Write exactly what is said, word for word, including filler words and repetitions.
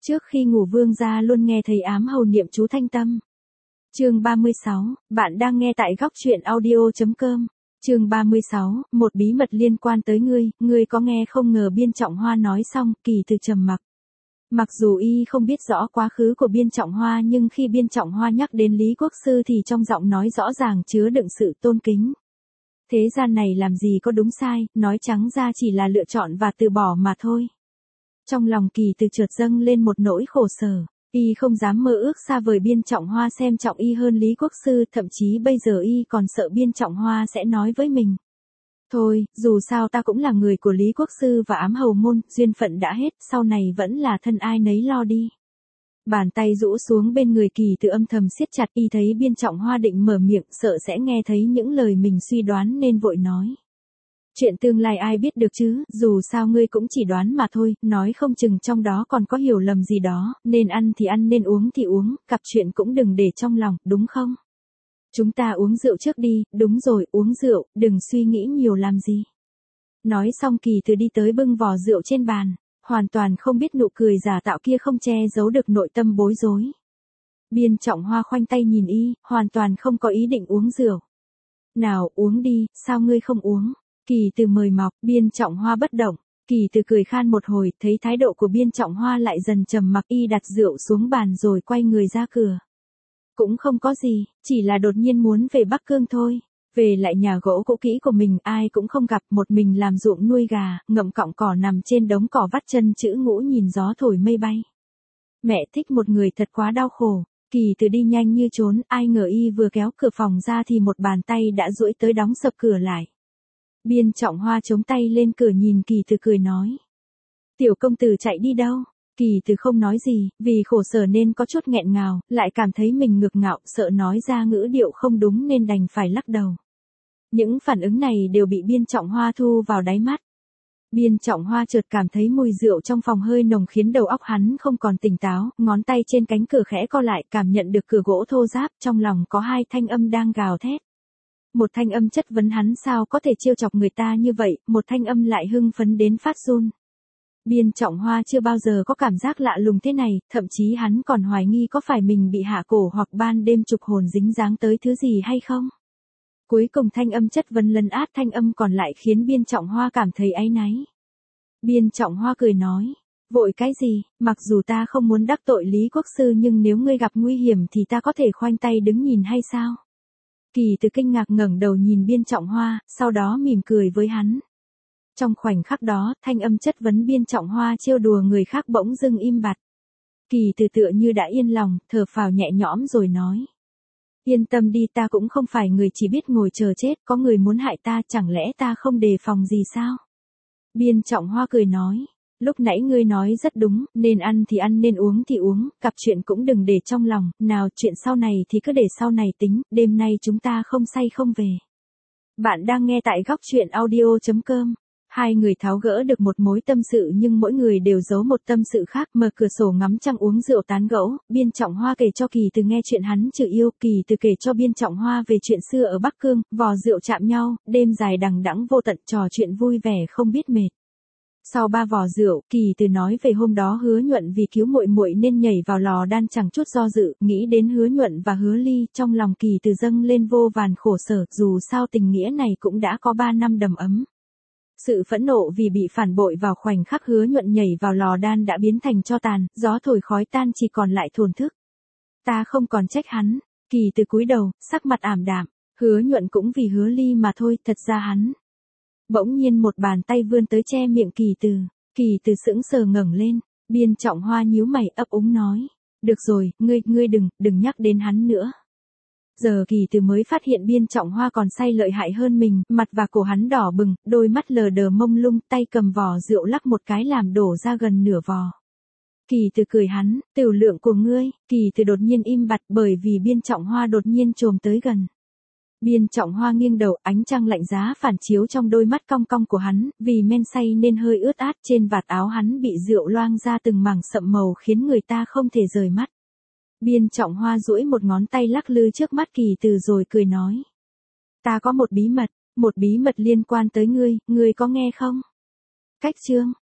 Trước khi ngủ vương gia luôn nghe thấy ám hầu niệm chú thanh tâm. Chương ba mươi sáu, bạn đang nghe tại góc truyện audio chấm com. Chương ba mươi sáu, một bí mật liên quan tới ngươi, ngươi có nghe không? Ngờ Biên Trọng Hoa nói xong, Kỳ Từ trầm mặc. Mặc dù y không biết rõ quá khứ của Biên Trọng Hoa, nhưng khi Biên Trọng Hoa nhắc đến Lý Quốc Sư thì trong giọng nói rõ ràng chứa đựng sự tôn kính. Thế gian này làm gì có đúng sai, nói trắng ra chỉ là lựa chọn và từ bỏ mà thôi. Trong lòng Kỳ Từ chợt dâng lên một nỗi khổ sở, y không dám mơ ước xa vời Biên Trọng Hoa xem trọng y hơn Lý Quốc Sư, thậm chí bây giờ y còn sợ Biên Trọng Hoa sẽ nói với mình. Thôi, dù sao ta cũng là người của Lý Quốc Sư và ám hầu môn, duyên phận đã hết, sau này vẫn là thân ai nấy lo đi. Bàn tay rũ xuống bên người Kỳ Từ âm thầm siết chặt, y thấy Biên Trọng Hoa định mở miệng, sợ sẽ nghe thấy những lời mình suy đoán nên vội nói. Chuyện tương lai ai biết được chứ, dù sao ngươi cũng chỉ đoán mà thôi, nói không chừng trong đó còn có hiểu lầm gì đó, nên ăn thì ăn nên uống thì uống, cặp chuyện cũng đừng để trong lòng, đúng không? Chúng ta uống rượu trước đi, đúng rồi, uống rượu, đừng suy nghĩ nhiều làm gì. Nói xong Kỳ Từ đi tới bưng vò rượu trên bàn, hoàn toàn không biết nụ cười giả tạo kia không che giấu được nội tâm bối rối. Biên Trọng Hoa khoanh tay nhìn y, hoàn toàn không có ý định uống rượu. Nào uống đi, sao ngươi không uống? Kỳ Từ mời mọc, Biên Trọng Hoa bất động. Kỳ Từ cười khan một hồi, thấy thái độ của Biên Trọng Hoa lại dần trầm mặc, y đặt rượu xuống bàn rồi quay người ra cửa. Cũng không có gì, chỉ là đột nhiên muốn về Bắc Cương thôi. Về lại nhà gỗ cũ kỹ của mình, ai cũng không gặp, một mình làm ruộng nuôi gà, ngậm cọng cỏ nằm trên đống cỏ vắt chân chữ ngũ nhìn gió thổi mây bay. Mẹ thích một người thật quá đau khổ. Kỳ Từ đi nhanh như trốn, ai ngờ y vừa kéo cửa phòng ra thì một bàn tay đã duỗi tới đóng sập cửa lại. Biên Trọng Hoa chống tay lên cửa nhìn Kỳ Từ cười nói. Tiểu công tử chạy đi đâu? Kỳ Từ không nói gì, vì khổ sở nên có chút nghẹn ngào, lại cảm thấy mình ngược ngạo, sợ nói ra ngữ điệu không đúng nên đành phải lắc đầu. Những phản ứng này đều bị Biên Trọng Hoa thu vào đáy mắt. Biên Trọng Hoa chợt cảm thấy mùi rượu trong phòng hơi nồng khiến đầu óc hắn không còn tỉnh táo, ngón tay trên cánh cửa khẽ co lại, cảm nhận được cửa gỗ thô ráp, trong lòng có hai thanh âm đang gào thét. Một thanh âm chất vấn hắn sao có thể trêu chọc người ta như vậy, một thanh âm lại hưng phấn đến phát run. Biên Trọng Hoa chưa bao giờ có cảm giác lạ lùng thế này, thậm chí hắn còn hoài nghi có phải mình bị hạ cổ hoặc ban đêm trục hồn dính dáng tới thứ gì hay không. Cuối cùng thanh âm chất vấn lấn át thanh âm còn lại khiến Biên Trọng Hoa cảm thấy áy náy. Biên Trọng Hoa cười nói, vội cái gì, mặc dù ta không muốn đắc tội Lý Quốc Sư nhưng nếu ngươi gặp nguy hiểm thì ta có thể khoanh tay đứng nhìn hay sao? Kỳ Từ kinh ngạc ngẩng đầu nhìn Biên Trọng Hoa, sau đó mỉm cười với hắn. Trong khoảnh khắc đó, thanh âm chất vấn Biên Trọng Hoa trêu đùa người khác bỗng dưng im bặt. Kỳ Từ tựa như đã yên lòng, thở phào nhẹ nhõm rồi nói. Yên tâm đi, ta cũng không phải người chỉ biết ngồi chờ chết, có người muốn hại ta, chẳng lẽ ta không đề phòng gì sao? Biên Trọng Hoa cười nói. Lúc nãy ngươi nói rất đúng, nên ăn thì ăn nên uống thì uống, cặp chuyện cũng đừng để trong lòng, nào chuyện sau này thì cứ để sau này tính, đêm nay chúng ta không say không về. Bạn đang nghe tại góc truyện audio chấm com. Hai người tháo gỡ được một mối tâm sự nhưng mỗi người đều giấu một tâm sự khác, mở cửa sổ ngắm trăng uống rượu tán gẫu. Biên Trọng Hoa kể cho Kỳ Từ nghe chuyện hắn chữ yêu, Kỳ Từ kể cho Biên Trọng Hoa về chuyện xưa ở Bắc Cương, vò rượu chạm nhau, đêm dài đằng đẵng vô tận, trò chuyện vui vẻ không biết mệt. Sau ba vò rượu, Kỳ Từ nói về hôm đó Hứa Nhuận vì cứu muội muội nên nhảy vào lò đan chẳng chút do dự, nghĩ đến Hứa Nhuận và Hứa Ly, trong lòng Kỳ Từ dâng lên vô vàn khổ sở, dù sao tình nghĩa này cũng đã có ba năm đầm ấm. Sự phẫn nộ vì bị phản bội vào khoảnh khắc Hứa Nhuận nhảy vào lò đan đã biến thành tro tàn, gió thổi khói tan chỉ còn lại thổn thức. Ta không còn trách hắn. Kỳ Từ cúi đầu, sắc mặt ảm đạm, Hứa Nhuận cũng vì Hứa Ly mà thôi, thật ra hắn. Bỗng nhiên một bàn tay vươn tới che miệng Kỳ Từ. Kỳ Từ sững sờ ngẩng lên, Biên Trọng Hoa nhíu mày ấp úng nói. Được rồi, ngươi, ngươi đừng, đừng nhắc đến hắn nữa. Giờ Kỳ Từ mới phát hiện Biên Trọng Hoa còn say lợi hại hơn mình, mặt và cổ hắn đỏ bừng, đôi mắt lờ đờ mông lung, tay cầm vò rượu lắc một cái làm đổ ra gần nửa vò. Kỳ Từ cười hắn, tiểu lượng của ngươi. Kỳ Từ đột nhiên im bặt bởi vì Biên Trọng Hoa đột nhiên chồm tới gần. Biên Trọng Hoa nghiêng đầu, ánh trăng lạnh giá phản chiếu trong đôi mắt cong cong của hắn, vì men say nên hơi ướt át, trên vạt áo hắn bị rượu loang ra từng mảng sậm màu khiến người ta không thể rời mắt. Biên Trọng Hoa duỗi một ngón tay lắc lư trước mắt Kỳ Từ rồi cười nói. Ta có một bí mật, một bí mật liên quan tới ngươi, ngươi có nghe không? Cách chương.